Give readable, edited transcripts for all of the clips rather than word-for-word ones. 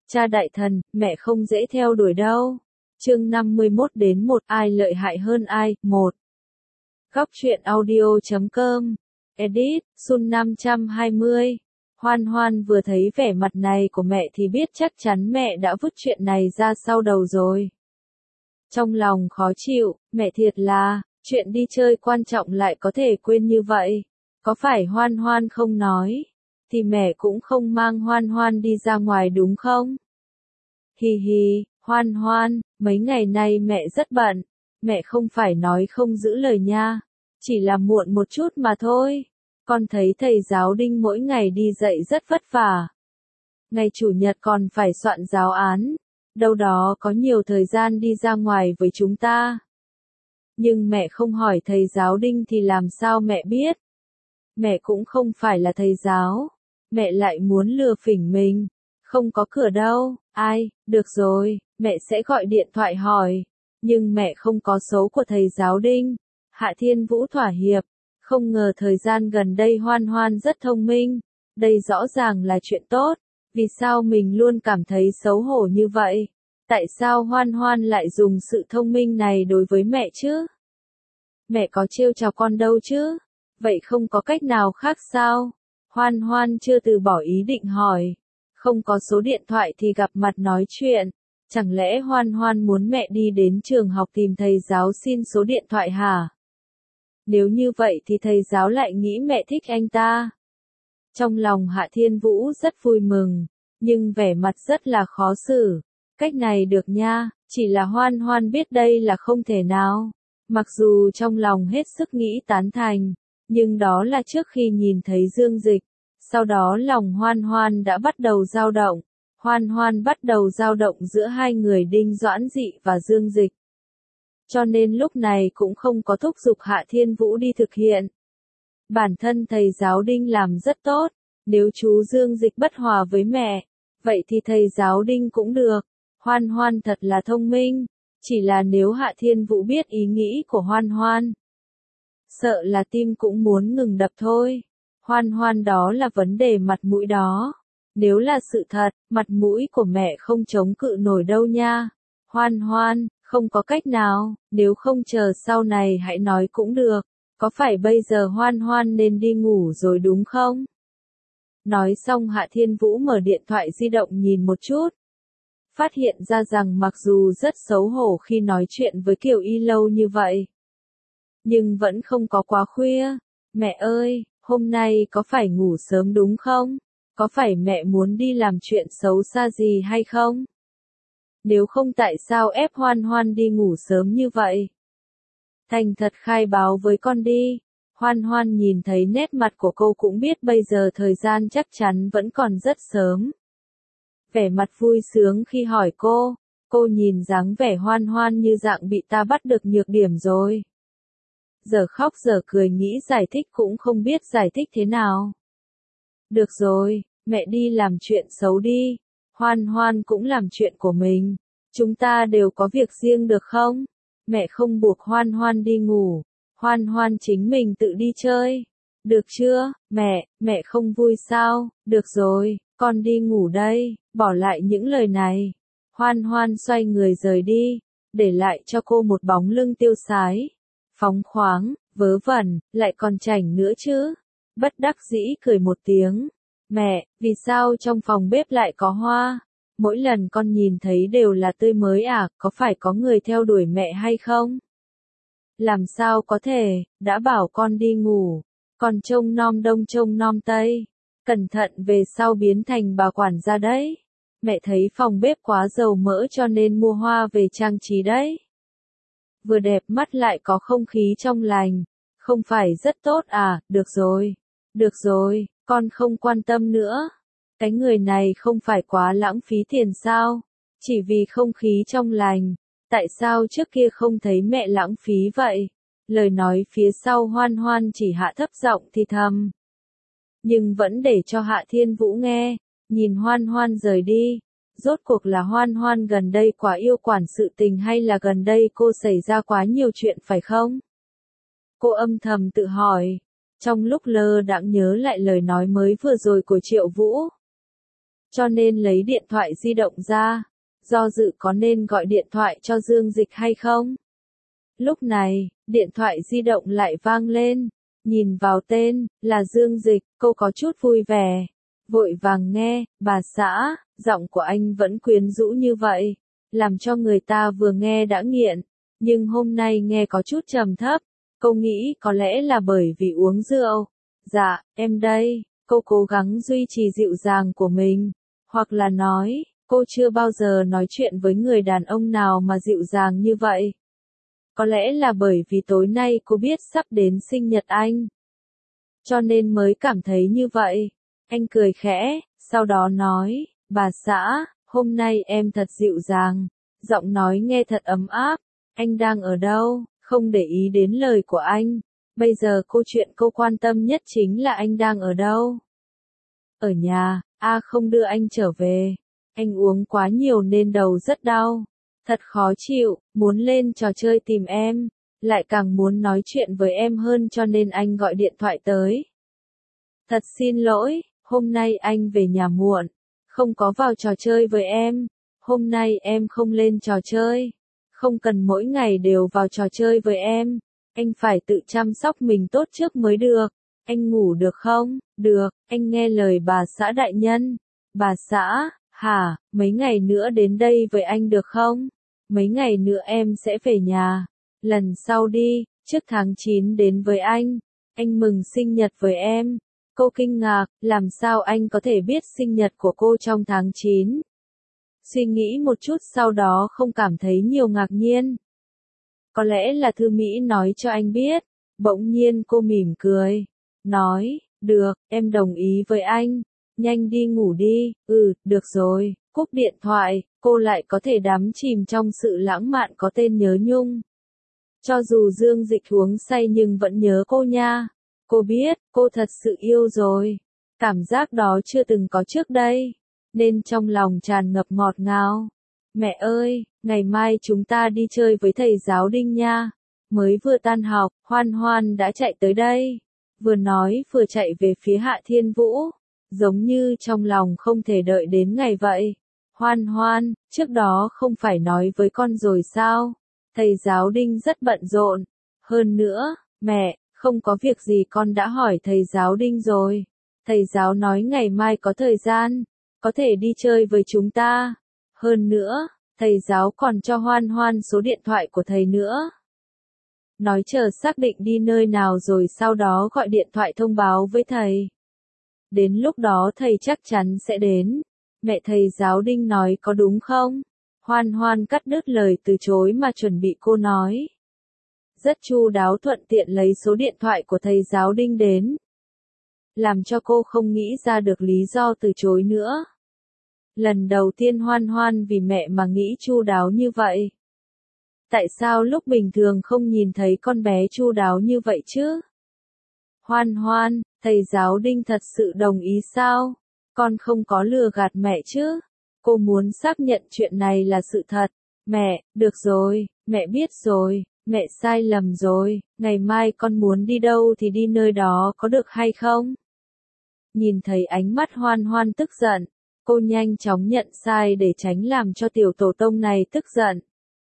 Cha đại thần, mẹ không dễ theo đuổi đâu. Chương 51-1 ai lợi hại hơn ai? 1. Góc truyện audio.com. Edit, Sun 520. Hoan Hoan vừa thấy vẻ mặt này của mẹ thì biết chắc chắn mẹ đã vứt chuyện này ra sau đầu rồi. Trong lòng khó chịu, mẹ thiệt là, chuyện đi chơi quan trọng lại có thể quên như vậy. Có phải Hoan Hoan không nói, thì mẹ cũng không mang Hoan Hoan đi ra ngoài đúng không? Hì hì, Hoan Hoan, mấy ngày nay mẹ rất bận, mẹ không phải nói không giữ lời nha, chỉ là muộn một chút mà thôi. Con thấy thầy giáo Đinh mỗi ngày đi dạy rất vất vả. Ngày chủ nhật còn phải soạn giáo án, đâu đó có nhiều thời gian đi ra ngoài với chúng ta. Nhưng mẹ không hỏi thầy giáo Đinh thì làm sao mẹ biết? Mẹ cũng không phải là thầy giáo, mẹ lại muốn lừa phỉnh mình. Không có cửa đâu, ai, được rồi, mẹ sẽ gọi điện thoại hỏi. Nhưng mẹ không có số của thầy giáo Đinh. Hạ Thiên Vũ thỏa hiệp. Không ngờ thời gian gần đây Hoan Hoan rất thông minh. Đây rõ ràng là chuyện tốt. Vì sao mình luôn cảm thấy xấu hổ như vậy? Tại sao Hoan Hoan lại dùng sự thông minh này đối với mẹ chứ? Mẹ có trêu chọc con đâu chứ? Vậy không có cách nào khác sao? Hoan Hoan chưa từ bỏ ý định hỏi. Không có số điện thoại thì gặp mặt nói chuyện. Chẳng lẽ Hoan Hoan muốn mẹ đi đến trường học tìm thầy giáo xin số điện thoại hả? Nếu như vậy thì thầy giáo lại nghĩ mẹ thích anh ta. Trong lòng Hạ Thiên Vũ rất vui mừng, nhưng vẻ mặt rất là khó xử. Cách này được nha, chỉ là Hoan Hoan biết đây là không thể nào. Mặc dù trong lòng hết sức nghĩ tán thành, nhưng đó là trước khi nhìn thấy Dương Dịch. Sau đó lòng Hoan Hoan đã bắt đầu dao động. Hoan Hoan bắt đầu dao động giữa hai người Đinh Doãn Dị và Dương Dịch. Cho nên lúc này cũng không có thúc giục Hạ Thiên Vũ đi thực hiện. Bản thân thầy giáo Đinh làm rất tốt. Nếu chú Dương Dịch bất hòa với mẹ, vậy thì thầy giáo Đinh cũng được. Hoan Hoan thật là thông minh. Chỉ là nếu Hạ Thiên Vũ biết ý nghĩ của Hoan Hoan, sợ là tim cũng muốn ngừng đập thôi. Hoan Hoan đó là vấn đề mặt mũi đó. Nếu là sự thật, mặt mũi của mẹ không chống cự nổi đâu nha. Hoan Hoan, không có cách nào, nếu không chờ sau này hãy nói cũng được. Có phải bây giờ Hoan Hoan nên đi ngủ rồi đúng không? Nói xong Hạ Thiên Vũ mở điện thoại di động nhìn một chút. Phát hiện ra rằng mặc dù rất xấu hổ khi nói chuyện với Kiều Y lâu như vậy, nhưng vẫn không có quá khuya. Mẹ ơi, hôm nay có phải ngủ sớm đúng không? Có phải mẹ muốn đi làm chuyện xấu xa gì hay không? Nếu không tại sao ép Hoan Hoan đi ngủ sớm như vậy? Thành thật khai báo với con đi. Hoan Hoan nhìn thấy nét mặt của cô cũng biết bây giờ thời gian chắc chắn vẫn còn rất sớm. Vẻ mặt vui sướng khi hỏi cô nhìn dáng vẻ Hoan Hoan như dạng bị ta bắt được nhược điểm rồi. Giờ khóc giờ cười nghĩ giải thích cũng không biết giải thích thế nào. Được rồi, mẹ đi làm chuyện xấu đi. Hoan Hoan cũng làm chuyện của mình. Chúng ta đều có việc riêng được không? Mẹ không buộc Hoan Hoan đi ngủ. Hoan Hoan chính mình tự đi chơi. Được chưa, mẹ không vui sao? Được rồi, con đi ngủ đây. Bỏ lại những lời này. Hoan Hoan xoay người rời đi, để lại cho cô một bóng lưng tiêu sái, phóng khoáng, vớ vẩn, lại còn chảnh nữa chứ. Bất đắc dĩ cười một tiếng. Mẹ, vì sao trong phòng bếp lại có hoa? Mỗi lần con nhìn thấy đều là tươi mới à, có phải có người theo đuổi mẹ hay không? Làm sao có thể, đã bảo con đi ngủ, còn trông nom đông trông nom tây. Cẩn thận về sau biến thành bà quản gia đấy. Mẹ thấy phòng bếp quá dầu mỡ cho nên mua hoa về trang trí đấy. Vừa đẹp mắt lại có không khí trong lành. Không phải rất tốt à, được rồi, con không quan tâm nữa. Cái người này không phải quá lãng phí tiền sao? Chỉ vì không khí trong lành. Tại sao trước kia không thấy mẹ lãng phí vậy? Lời nói phía sau Hoan Hoan chỉ hạ thấp giọng thì thầm. Nhưng vẫn để cho Hạ Thiên Vũ nghe. Nhìn Hoan Hoan rời đi. Rốt cuộc là Hoan Hoan gần đây quá yêu quản sự tình hay là gần đây cô xảy ra quá nhiều chuyện phải không? Cô âm thầm tự hỏi. Trong lúc lơ đãng nhớ lại lời nói mới vừa rồi của Triệu Vũ. cho nên lấy điện thoại di động ra, do dự có nên gọi điện thoại cho Dương Dịch hay không. Lúc này, điện thoại di động lại vang lên, nhìn vào tên, là Dương Dịch, cô có chút vui vẻ, vội vàng nghe, bà xã, giọng của anh vẫn quyến rũ như vậy, làm cho người ta vừa nghe đã nghiện, nhưng hôm nay nghe có chút trầm thấp, cô nghĩ có lẽ là bởi vì uống rượu. Dạ, em đây, cô cố gắng duy trì dịu dàng của mình, hoặc là nói, cô chưa bao giờ nói chuyện với người đàn ông nào mà dịu dàng như vậy. Có lẽ là bởi vì tối nay cô biết sắp đến sinh nhật anh, cho nên mới cảm thấy như vậy. Anh cười khẽ, sau đó nói, bà xã, hôm nay em thật dịu dàng, giọng nói nghe thật ấm áp, anh đang ở đâu, không để ý đến lời của anh. Bây giờ chuyện cô quan tâm nhất chính là anh đang ở đâu. Ở nhà, không đưa anh trở về. Anh uống quá nhiều nên đầu rất đau. Thật khó chịu, muốn lên trò chơi tìm em. Lại càng muốn nói chuyện với em hơn cho nên anh gọi điện thoại tới. Thật xin lỗi, hôm nay anh về nhà muộn. Không có vào trò chơi với em. Hôm nay em không lên trò chơi. Không cần mỗi ngày đều vào trò chơi với em. Anh phải tự chăm sóc mình tốt trước mới được. Anh ngủ được không? Được, anh nghe lời bà xã đại nhân. Bà xã, hả, mấy ngày nữa đến đây với anh được không? Mấy ngày nữa em sẽ về nhà. Lần sau đi, trước tháng 9 đến với anh. Anh mừng sinh nhật với em. Cô kinh ngạc, làm sao anh có thể biết sinh nhật của cô trong tháng 9? Suy nghĩ một chút sau đó không cảm thấy nhiều ngạc nhiên. Có lẽ là Thư Mỹ nói cho anh biết. Bỗng nhiên cô mỉm cười. Nói, được, em đồng ý với anh. Nhanh đi ngủ đi. Được rồi. Cúp điện thoại, cô lại có thể đắm chìm trong sự lãng mạn có tên nhớ nhung. Cho dù Dương Dịch uống say nhưng vẫn nhớ cô nha. Cô biết, cô thật sự yêu rồi. Cảm giác đó chưa từng có trước đây. Nên trong lòng tràn ngập ngọt ngào. Mẹ ơi, ngày mai chúng ta đi chơi với thầy giáo Đinh nha. Mới vừa tan học, Hoan Hoan đã chạy tới đây. Vừa nói vừa chạy về phía Hạ Thiên Vũ. Giống như trong lòng không thể đợi đến ngày vậy. Hoan Hoan, trước đó không phải nói với con rồi sao? Thầy giáo Đinh rất bận rộn. Hơn nữa, mẹ, không có việc gì con đã hỏi thầy giáo Đinh rồi. Thầy giáo nói ngày mai có thời gian, có thể đi chơi với chúng ta. Hơn nữa, thầy giáo còn cho Hoan Hoan số điện thoại của thầy nữa. Nói chờ xác định đi nơi nào rồi sau đó gọi điện thoại thông báo với thầy. Đến lúc đó thầy chắc chắn sẽ đến. Mẹ thầy giáo Đinh nói có đúng không? Hoan Hoan cắt đứt lời từ chối mà chuẩn bị cô nói. Rất chu đáo thuận tiện lấy số điện thoại của thầy giáo Đinh đến. Làm cho cô không nghĩ ra được lý do từ chối nữa. Lần đầu tiên Hoan Hoan vì mẹ mà nghĩ chu đáo như vậy. Tại sao lúc bình thường không nhìn thấy con bé chu đáo như vậy chứ? Hoan Hoan, thầy giáo Đinh thật sự đồng ý sao? Con không có lừa gạt mẹ chứ? Cô muốn xác nhận chuyện này là sự thật. Mẹ, được rồi, mẹ biết rồi, mẹ sai lầm rồi, ngày mai con muốn đi đâu thì đi nơi đó có được hay không? Nhìn thấy ánh mắt Hoan Hoan tức giận, cô nhanh chóng nhận sai để tránh làm cho tiểu tổ tông này tức giận.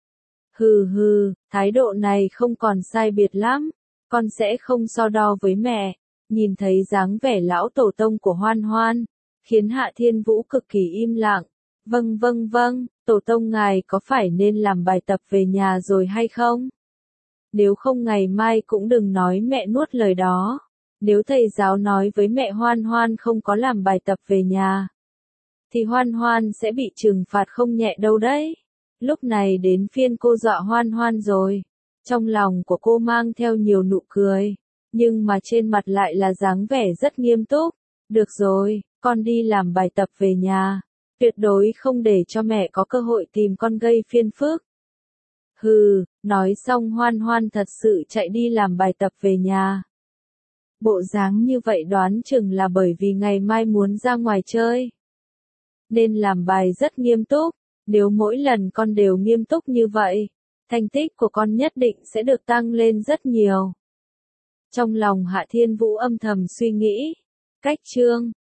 Hừ, thái độ này không còn sai biệt lắm, con sẽ không so đo với mẹ. Nhìn thấy dáng vẻ lão tổ tông của Hoan Hoan, khiến Hạ Thiên Vũ cực kỳ im lặng. Vâng, tổ tông ngài có phải nên làm bài tập về nhà rồi hay không? Nếu không ngày mai cũng đừng nói mẹ nuốt lời đó. Nếu thầy giáo nói với mẹ Hoan Hoan không có làm bài tập về nhà, thì Hoan Hoan sẽ bị trừng phạt không nhẹ đâu đấy. Lúc này đến phiên cô dọa Hoan Hoan rồi. Trong lòng của cô mang theo nhiều nụ cười, nhưng mà trên mặt lại là dáng vẻ rất nghiêm túc. Được rồi, con đi làm bài tập về nhà. Tuyệt đối không để cho mẹ có cơ hội tìm con gây phiền phức. Nói xong Hoan Hoan thật sự chạy đi làm bài tập về nhà. Bộ dáng như vậy đoán chừng là bởi vì ngày mai muốn ra ngoài chơi. Nên làm bài rất nghiêm túc. Nếu mỗi lần con đều nghiêm túc như vậy, thành tích của con nhất định sẽ được tăng lên rất nhiều. Trong lòng Hạ Thiên Vũ âm thầm suy nghĩ. Cách chương